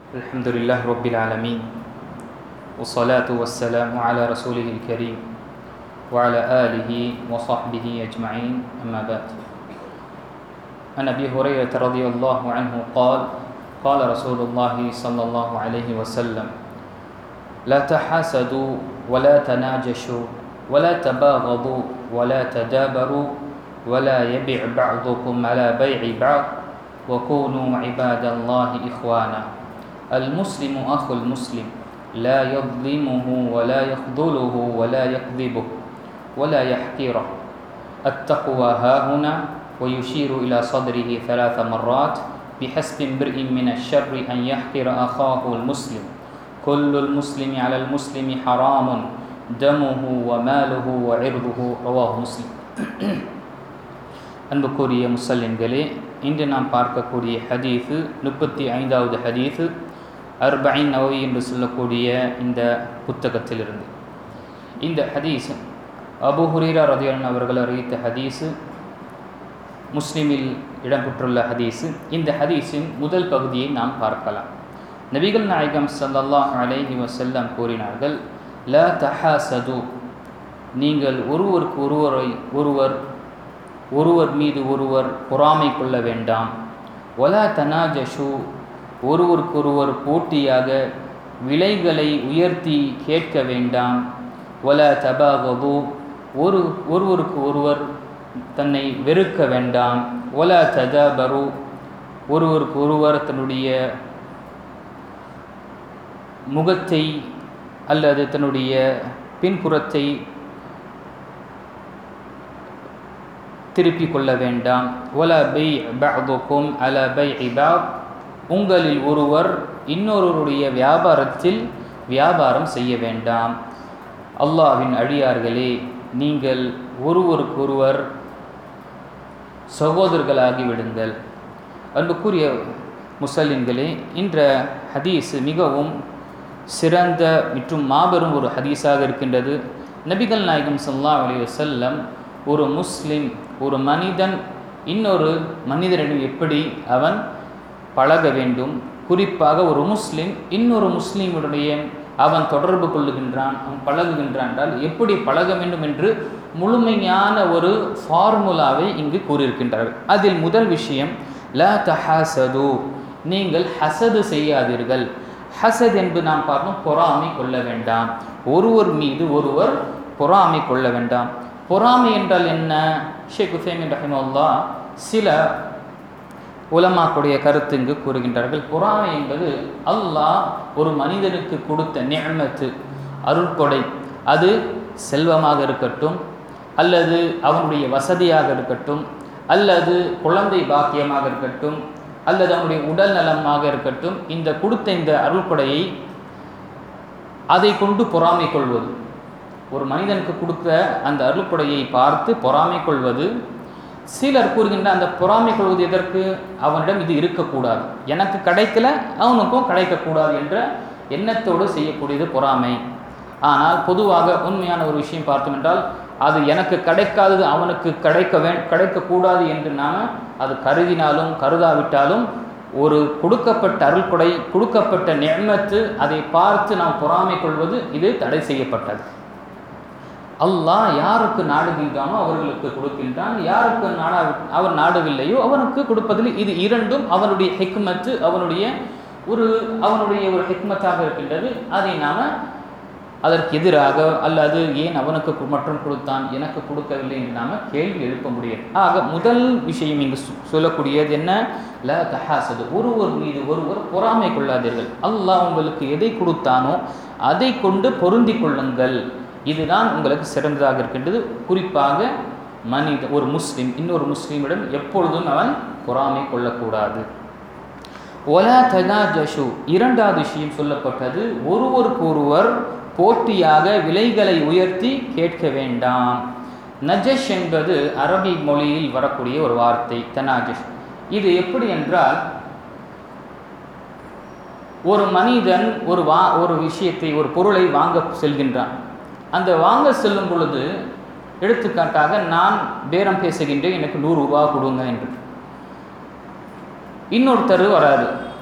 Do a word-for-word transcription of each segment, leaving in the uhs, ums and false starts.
الحمد لله رب العالمين والصلاة والسلام على رسوله الكريم وعلى آله وصحبه أجمعين أما بعد. عن أبي هريرة رضي الله عنه قال قال رسول الله صلى الله عليه وسلم لا تحاسدوا ولا تناجشوا ولا تباغضوا ولا تدابروا ولا يبع بعضكم على بيع بعض وكونوا عباد الله إخوانا. المسلم أخو المسلم لا يظلمه ولا يخذله ولا يكذبه ولا يحقره. التقوى هاهنا ويشير إلى صدره ثلاث مرات بحسب امرئ من الشر أن يحقر أخاه المسلم. كل المسلم على المسلم حرام دمه وماله وعرضه. رواه مسلم. அன்புக்குரிய முஸ்லிம்களே, இன்று நாம் பார்க்கக்கூடிய ஹதீஸு முப்பத்தி ஐந்தாவது ஹதீஸு அர்பஈன் நவவி என்று சொல்லக்கூடிய இந்த புத்தகத்திலிருந்து. இந்த ஹதீஸ் அபூ ஹுரைரா ரலியல்லாஹு அவர்கள் அறிவித்த ஹதீஸு, முஸ்லிமில் இடம்பெற்றுள்ள ஹதீஸு. இந்த ஹதீஸின் முதல் பகுதியை நாம் பார்க்கலாம். நபிகள் நாயகம் ஸல்லல்லாஹு அலைஹி வஸல்லம் கூறினார்கள், லா தஹாசது, நீங்கள் ஒருவருக்கு ஒருவரை ஒருவர் ஒருவர் மீது ஒருவர் பொறாமை கொள்ள வேண்டாம். வலா தனாஜஷு, ஒருவருக்கொருவர் போட்டியாக விலைகளை உயர்த்தி கேட்க வேண்டாம். வலா தபாகது, ஒரு ஒருவருக்கு ஒருவர் தன்னை வெறுக்க வேண்டாம். வலா ததாபரு, ஒருவருக்கு ஒருவர் தன்னுடைய முகத்தை அல்லது தன்னுடைய பின்புறத்தை திருப்பிக் கொள்ள வேண்டாம். வலா பை பஅதுக்கும் அலா பைஇ பஅத், உங்களில் ஒருவர் இன்னொருவருடைய வியாபாரத்தில் வியாபாரம் செய்ய வேண்டாம். அல்லாஹ்வின் அடியார்களே, நீங்கள் ஒருவருக்கொருவர் சகோதரர்களாகி விடுங்கள். அன்புக்குரிய முஸ்லிம்களே, இன்ற ஹதீஸ் மிகவும் சிறந்த மற்றும் மாபெரும் ஒரு ஹதீஸாக இருக்கின்றது. நபிகள் நாயகம் ஸல்லல்லாஹு அலைஹி வஸல்லம் ஒரு முஸ்லிம், ஒரு மனிதன் இன்னொரு மனிதனிடம் எப்படி அவன் பழக வேண்டும், குறிப்பாக ஒரு முஸ்லிம் இன்னொரு முஸ்லீமுடைய அவன் தொடர்பு கொள்ளுகின்றான், அவன் பழகுகின்றான் என்றால் எப்படி பழக வேண்டும் என்று முழுமையான ஒரு ஃபார்முலாவை இங்கு கூறியிருக்கின்றார்கள். அதில் முதல் விஷயம் லா தஹாசது, நீங்கள் ஹசது செய்யாதீர்கள். ஹசத் என்று நாம் பார்த்தோம், பொறாமை கொள்ள வேண்டாம். ஒருவர் மீது ஒருவர் பொறாமை கொள்ள வேண்டாம். பொறாமை என்றால் என்ன? ஷேக் உசைமின் ரஹிமஹுல்லாஹ் சில உலமாக்களுடைய கருத்து இங்கு கூறுகின்றார்கள். பொறாமை என்பது அல்லாஹ் ஒரு மனிதனுக்கு கொடுத்த நிஅமத்து, அருள்கொடை, அது செல்வமாக இருக்கட்டும், அல்லது அவனுடைய வசதியாக இருக்கட்டும், அல்லது குழந்தை பாக்கியமாக இருக்கட்டும், அல்லது அவனுடைய உடல் நலமாக இருக்கட்டும், இந்த கொடுத்த இந்த அருள்கொடையை அதை கொண்டு பொறாமை கொள்வது, ஒரு மனிதனுக்கு கொடுத்த அந்த அருள்கொடையை பார்த்து பொறாமை கொள்வது. சிலர் கூறுகின்ற அந்த பொறாமை கொள்வது எதற்கு? அவனிடம் இது இருக்கக்கூடாது, எனக்கு கிடைக்கல அவனுக்கும் கிடைக்கக்கூடாது என்ற எண்ணத்தோடு செய்யக்கூடியது பொறாமை. ஆனால் பொதுவாக உண்மையான ஒரு விஷயம் பார்த்தோம் என்றால், அது எனக்கு கிடைக்காதது அவனுக்கு கிடைக்க வே கிடைக்கக்கூடாது என்று நாம் அது கருதினாலும் கருதாவிட்டாலும், ஒரு கொடுக்கப்பட்ட அருள்கொடை, கொடுக்கப்பட்ட நிஅமத்து, அதை பார்த்து நாம் பொறாமை கொள்வது இது தடை செய்யப்பட்டது. அல்லாஹ் யாருக்கு நாடுகின்றானோ அவர்களுக்கு கொடுக்கின்றான், யாருக்கு நாடா அவர் நாடவில்லையோ அவனுக்கு கொடுப்பதில் இது இரண்டும் அவனுடைய ஹிக்மத்து, அவனுடைய ஒரு அவனுடைய ஒரு ஹிக்மத்தாக இருக்கின்றது. அதை நாம் அதற்கு எதிராக அல்லது ஏன் அவனுக்கு மற்றும் கொடுத்தான் எனக்கு கொடுக்கவில்லை என்று நாம் கேள்வி எழுப்ப முடியாது. ஆக முதல் விஷயம் இங்கு சொல்லக்கூடியது என்ன? லா தஹாசது, ஒருவர் மீது ஒருவர் பொறாமை கொள்ளாதீர்கள். அல்லாஹ் உங்களுக்கு எதை கொடுத்தானோ அதை கொண்டு பொருந்தி கொள்ளுங்கள். இதுதான் உங்களுக்கு சிறந்ததாக இருக்கின்றது. குறிப்பாக மனித ஒரு முஸ்லிம் இன்னொரு முஸ்லீமிடம் எப்பொழுதும் அவன் பொறாமை கொள்ளக்கூடாது. ஒலா தனாஜஷு, இரண்டாவது விஷயம் சொல்லப்பட்டது, ஒருவருக்கு ஒருவர் போட்டியாக விலைகளை உயர்த்தி கேட்க வேண்டாம். நஜஷ் என்பது அரபி மொழியில் வரக்கூடிய ஒரு வார்த்தை, தனாஜஷ். இது எப்படி என்றால், ஒரு மனிதன் ஒரு வா ஒரு விஷயத்தை ஒரு பொருளை வாங்க செல்கின்றான். அந்த வாங்க செல்லும் பொழுது எடுத்துக்காட்டாக நான் பேரம் பேசுகின்றேன், எனக்கு நூறு ரூபா கொடுங்க என்று. இன்னொருத்தர் வராரு,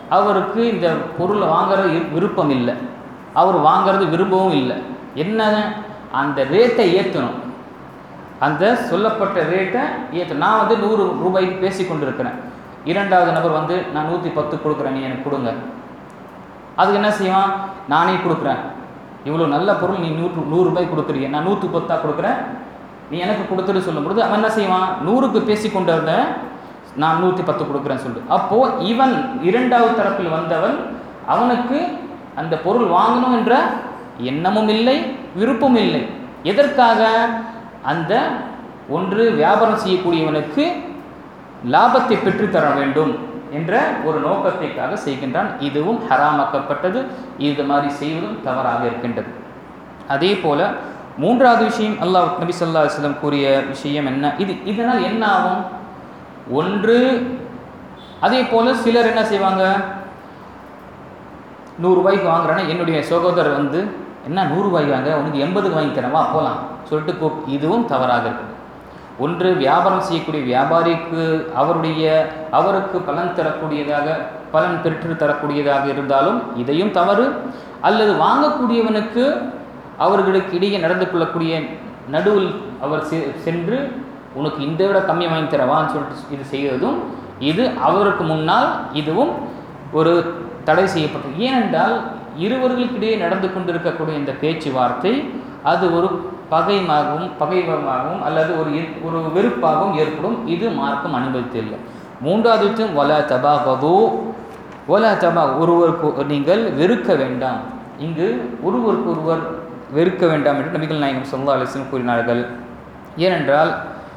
அவருக்கு இந்த பொருளை வாங்குறது விருப்பம் இல்லை, அவர் வாங்கிறது விரும்பவும் இல்லை. என்ன, அந்த ரேட்டை ஏற்றணும், அந்த சொல்லப்பட்ட ரேட்டை ஏற்ற. நான் வந்து நூறு ரூபாய்க்கு பேசி கொண்டு இருக்கிறேன், இரண்டாவது நபர் வந்து நான் நூற்றி பத்து கொடுக்குறேன், நீ எனக்கு கொடுங்க. அதுக்கு என்ன செய்வான், நானே கொடுக்குறேன், இவ்வளோ நல்ல பொருள் நீ நூற்று நூறு ரூபாய் கொடுக்குறீங்க, நான் நூற்றி பத்தா கொடுக்குறேன், நீ எனக்கு கொடுத்துட்டு சொல்லும் பொழுது அவன் என்ன செய்வான், நூறுக்கு பேசி கொண்டு இருந்தேன், நான் நூற்றி பத்து கொடுக்குறேன்னு சொல்லிட்டு. அப்போது இவன் இரண்டாவது தரப்பில் வந்தவன், அவனுக்கு அந்த பொருள் வாங்கணும் என்ற எண்ணமும் இல்லை, விருப்பமும் இல்லை. எதற்காக, அந்த ஒன்று வியாபாரம் செய்யக்கூடியவனுக்கு லாபத்தை பெற்றுத்தர வேண்டும் என்ற ஒரு நோக்கத்திற்காக செய்கின்றான். இதுவும் ஹராமாக்கப்பட்டது, இது மாதிரி செய்வதும் தவறாக இருக்கின்றது. அதே போல மூன்றாவது விஷயம் அல்லாஹ் நபி ஸல்லல்லாஹு அலைஹி வஸல்லம் கூறிய விஷயம் என்ன, இது இதனால் என்ன ஆகும், ஒன்று அதே போல சிலர் என்ன செய்வாங்க, நூறுரூபாய்க்கு வாங்குறான்னா என்னுடைய சகோதரர் வந்து என்ன நூறுரூபாய்க்கு வாங்க, உனக்கு எண்பதுக்கு வாங்கி தரவா போகலாம் சொல்லிட்டு கூ இதுவும் தவறாக இருக்குது. ஒன்று வியாபாரம் செய்யக்கூடிய வியாபாரிக்கு அவருடைய அவருக்கு பலன் தரக்கூடியதாக பலன் பெற்று தரக்கூடியதாக இருந்தாலும் இதையும் தவறு, அல்லது வாங்கக்கூடியவனுக்கு அவர்களுக்கு இடையே நடந்து கொள்ளக்கூடிய நடுவில் அவர் சென்று உனக்கு இந்த விட கம்மி வாங்கி தரவான்னு சொல்லிட்டு இது செய்வதும் இது அவருக்கு முன்னால் இதுவும் ஒரு தடை செய்யப்பட்டது. ஏனென்றால் இருவர்களுக்கிடையே நடந்து கொண்டிருக்கக்கூடிய இந்த பேச்சுவார்த்தை அது ஒரு பகைமாகவும் பகைவமாகவும் அல்லது ஒரு ஒரு வெறுப்பாகவும் ஏற்படும். இது மார்க்கம் அனுமதித்தில்லை. மூன்றாவது விஷயம் வலா தபாகது, வலா தபா ஒருவருக்கு நீங்கள் வெறுக்க வேண்டாம். இங்கு ஒருவருக்கு ஒருவர் வெறுக்க வேண்டாம் என்று நபிகள் நாயகம் ஸல்லல்லாஹு அலைஹி வஸல்லம் கூறினார்கள். ஏனென்றால்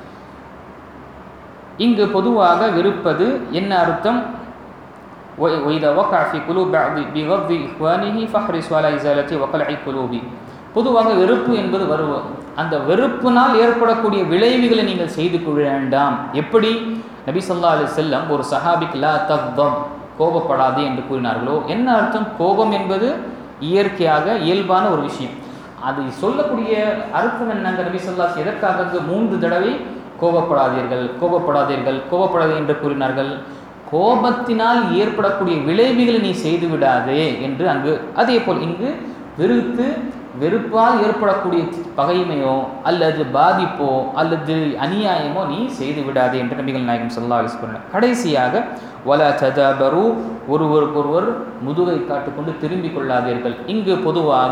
இங்கு பொதுவாக வெறுப்பது என்ன அர்த்தம், وَإِذَا وَقَعَ فِي قُلُوبِ بِغَضِّ إِخْوَانِهِ فَاحْرِصْ عَلَى إِزَالَةِ وَقَلْعِ الْقُلُوبِ. பொதுவாக வெறுப்பு என்பது வருவோம், அந்த வெறுப்பினால் ஏற்படக்கூடிய விளைவுகளை நீங்கள் செய்து கொள்ள வேண்டாம். எப்படி நபி ஸல்லல்லாஹு அலைஹி வஸல்லம் ஒரு சஹாபிக்கு லா தக்தப் கோபப்படாதே என்று கூறினார்களோ, என்ன அர்த்தம், கோபம் என்பது இயற்கையாக இயல்பான ஒரு விஷயம். அது சொல்லக்கூடிய அர்த்தம் என்னங்க, நபி ஸல்லல்லாஹு அலைஹி வஸல்லம் எதற்காக மூன்று தடவை கோபப்படாதீர்கள் கோபப்படாதீர்கள் கோபப்படாதே என்று கூறினார்கள், கோபத்தினால் ஏற்படக்கூடிய விளைவுகளை நீ செய்து விடாதே என்று அங்கு. அதே போல் இங்கு வெறுத்து வெறுப்பால் ஏற்படக்கூடிய பகைமையோ அல்லது பாதிப்போ அல்லது அநியாயமோ நீ செய்து விடாதே என்று நபிகள் நாயகம் ஸல்லல்லாஹு அலைஹி வஸல்லம். கடைசியாக வலா ததபரு, ஒருவருக்கொருவர் முதுகை காட்டிக்கொண்டு திரும்பிக் கொள்ளாதீர்கள். இங்கு பொதுவாக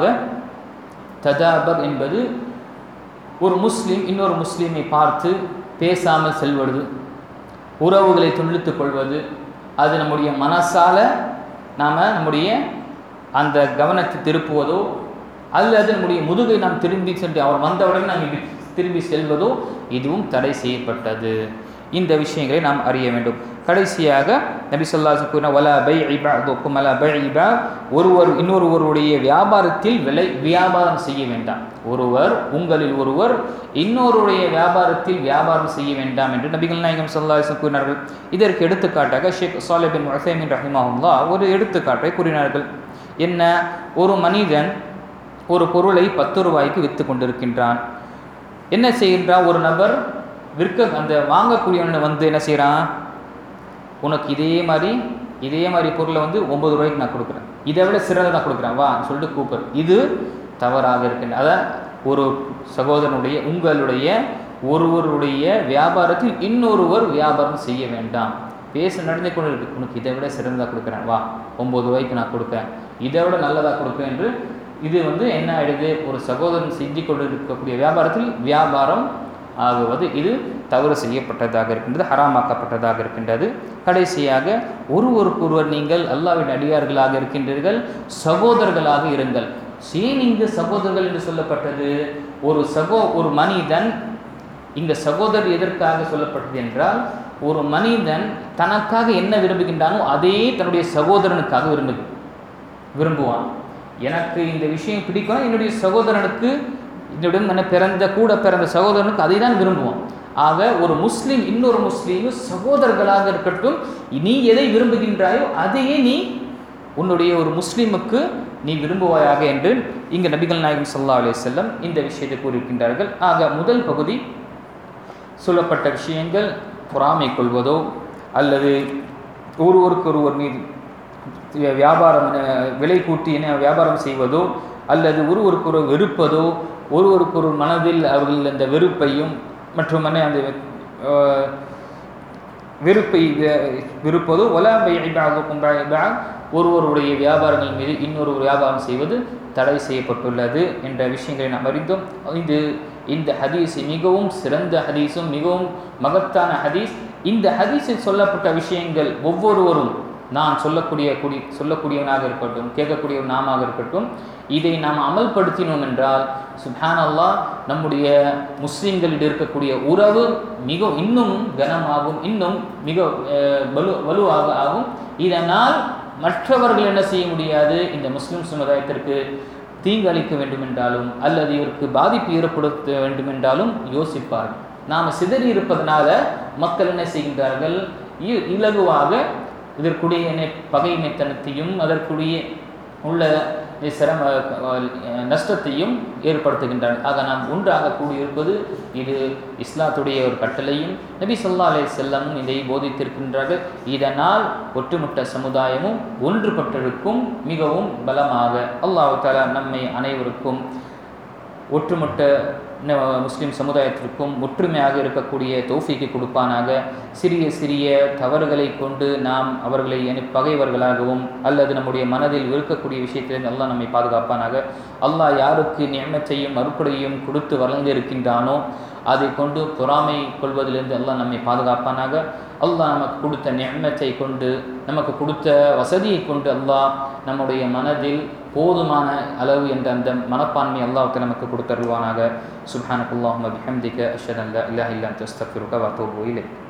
ததாபர் என்பது ஒரு முஸ்லீம் இன்னொரு முஸ்லீமை பார்த்து பேசாமல் செல்வது, உறவுகளை துண்டித்துக் கொள்வது, அது நம்முடைய மனசால நாம் நம்முடைய அந்த கவனத்தை திருப்புவதோ அல்லது நம்முடைய முதுகை நாம் திரும்பி சென்று அவர் வந்தவுடன் நாம் திரும்பி செல்வதோ இதுவும் தடை செய்யப்பட்டது. இந்த விஷயங்களை நாம் அறிய வேண்டும். கடைசியாக நபி ஸல்லல்லாஹு அலைஹி வஸல்லம் கூறின வலா பைஇ பஅதுக்கும் அலா பைஇ பஅ, ஒருவர் இன்னொருவருடைய வியாபாரத்தில் விலை வியாபாரம் செய்ய வேண்டாம். ஒருவர் உங்களில் ஒருவர் இன்னொருடைய வியாபாரத்தில் வியாபாரம் செய்ய வேண்டாம் என்று நபிகள் நாயகம் ஸல்லல்லாஹு அலைஹி வஸல்லம் கூறினார்கள். இதற்கு எடுத்துக்காட்டாக ஷேக் ஸாலிஹ் பின் உஸைமீன் ரஹிமஹுல்லாஹ் ஒரு எடுத்துக்காட்டை கூறினார்கள். என்ன, ஒரு மனிதன் ஒரு பொருளை பத்து ரூபாய்க்கு விற்று கொண்டிருக்கின்றான். என்ன செய்கின்றான், ஒரு நபர் விற்க அந்த வாங்கக்கூடியவனை வந்து என்ன செய்கிறான், உனக்கு இதே மாதிரி இதே மாதிரி பொருளை வந்து ஒம்பது ரூபாய்க்கு நான் கொடுக்குறேன், இதை விட சிறந்த நான் கொடுக்குறேன் வா சொல்லிட்டு கூப்பிடு. இது தவறாக இருக்கின்ற. அதான் ஒரு சகோதரனுடைய உங்களுடைய ஒருவருடைய வியாபாரத்தில் இன்னொருவர் வியாபாரம் செய்ய வேண்டாம். பேச நடந்து கொண்டு இருக்கு, உனக்கு இதை விட சிறந்ததாக கொடுக்குறேன் வா, ஒம்பது ரூபாய்க்கு நான் கொடுப்பேன், இதை விட நல்லதாக கொடுப்பேன் என்று இது வந்து என்ன ஆயிடுது, ஒரு சகோதரன் செஞ்சு கொண்டு இருக்கக்கூடிய வியாபாரத்தில் வியாபாரம் ஆகுவது இது தவறு செய்யப்பட்டதாக இருக்கின்றது, ஹராமாக்கப்பட்டதாக இருக்கின்றது. கடைசியாக ஒருவருக்கொருவர் நீங்கள் அல்லாஹ்வின் அடியார்களாக இருக்கின்றீர்கள், சகோதரர்களாக இருங்கள். ஏன் இங்கு சகோதரர்கள் என்று சொல்லப்பட்டது, ஒரு சகோ ஒரு மனிதன் இங்கு சகோதரர் எதற்காக சொல்லப்பட்டது என்றால், ஒரு மனிதன் தனக்காக என்ன விரும்புகின்றானோ அதே தன்னுடைய சகோதரனுக்காக விரும்பு விரும்புவான் எனக்கு இந்த விஷயம் பிடிக்கும், என்னுடைய சகோதரனுக்கு என்னுடைய என்ன பிறந்த கூட பிறந்த சகோதரனுக்கு அதை தான் விரும்புவான். ஆக ஒரு முஸ்லீம் இன்னொரு முஸ்லீம் சகோதரர்களாக இருக்கட்டும், நீ எதை விரும்புகின்றாயோ அதையே நீ உன்னுடைய ஒரு முஸ்லீமுக்கு நீ விரும்புவாயாக என்று இங்கு நபிகள் நாயகம் ஸல்லல்லாஹு அலைஹி வஸல்லம் இந்த விஷயத்தை கூறியிருக்கின்றார்கள். ஆக முதல் பகுதி சொல்லப்பட்ட விஷயங்கள் பொறாமை கொள்வதோ அல்லது ஒருவருக்கு ஒருவர் மீது வியாபாரம் விலை கூட்டி வியாபாரம் செய்வதோ அல்லது ஒருவருக்கொரு வெறுப்பதோ ஒருவருக்கொரு மனதில் அவர்கள் அந்த வெறுப்பையும் மற்றும் அந்த வெறுப்பை விருப்பதோ ஒலா பைஅகும் ஒருவருடைய வியாபாரங்கள் மீது இன்னொரு வியாபாரம் செய்வது தடை செய்யப்பட்டுள்ளது என்ற விஷயங்களை நாம் அறிந்தோம். இது இந்த ஹதீஸ் மிகவும் சிறந்த ஹதீஸும் மிகவும் மகத்தான ஹதீஸ். இந்த ஹதீஸில் சொல்லப்பட்ட விஷயங்கள் ஒவ்வொருவரும் நான் சொல்லக்கூடிய கூடி சொல்லக்கூடியவனாக இருக்கட்டும், கேட்கக்கூடியவன் நாமாக இருக்கட்டும், இதை நாம் அமல்படுத்தினோம் என்றால் சுப்ஹானல்லாஹ் நம்முடைய முஸ்லிம்களிடம் இருக்கக்கூடிய உறவு மிக இன்னும் கனமாகும், இன்னும் மிக வலு வலுவாக ஆகும். இதனால் மற்றவர்கள் என்ன செய்ய முடியாது, இந்த முஸ்லிம் சமுதாயத்திற்கு தீங்கு அளிக்க வேண்டுமென்றாலும் அல்லது இவருக்கு பாதிப்பு ஏற்படுத்த வேண்டுமென்றாலும் யோசிப்பார்கள். நாம் சிதறி இருப்பதனால மக்கள் என்ன செய்கின்றார்கள், இலகுவாக இதற்குரிய பகைமைத்தனத்தையும் அதற்குரிய உள்ள சிரம நஷ்டத்தையும் ஏற்படுத்துகின்றனர். ஆக நாம் ஒன்றாக கூடியிருப்பது இது இஸ்லாத்துடைய ஒரு கட்டளையும் நபி ஸல்லல்லாஹு அலைஹி வஸல்லம் இதை போதித்திருக்கின்றார்கள். இதனால் ஒட்டுமொத்த சமுதாயமும் ஒன்றுபட்டிருக்கும், மிகவும் பலமாக. அல்லாஹ் தஆலா நம்மை அனைவருக்கும் ஒட்டுமொத்த முஸ்லிம் சமுதாயத்திற்கும் ஒற்றுமையாக இருக்கக்கூடிய தௌஃபீக்கை கொடுப்பானாக. சிறிய சிறிய தவறுகளை கொண்டு நாம் அவர்களை பகைவர்களாகவும் அல்லது நம்முடைய மனதில் இருக்கக்கூடிய விஷயத்திலிருந்து அல்லாஹ் நம்மை பாதுகாப்பானாக. அல்லாஹ் யாருக்கு நிஅமத்தையும் அருட்கொடையும் கொடுத்து வளர்ந்திருக்கின்றானோ அதை கொண்டு பொறாமை கொள்வதிலிருந்து அல்லாஹ் நம்மை பாதுகாப்பானாக. அல்லாஹ் நமக்கு கொடுத்த நிஅமத்தை கொண்டு நமக்கு கொடுத்த வசதியை கொண்டு அல்லாஹ் நம்முடைய மனதில் போதுமான அளவு என்ற அந்த மனப்பான்மை அல்லாஹ் நமக்கு கொடுத்தருள்வானாக. சுப்ஹானக்கல்லாஹும்ம பிஹம்திக அஷ்ஹது அன் லா இலாஹா இல்லா அன்த அஸ்தக்ஃபிருக வ அத்தூபு இலைக்.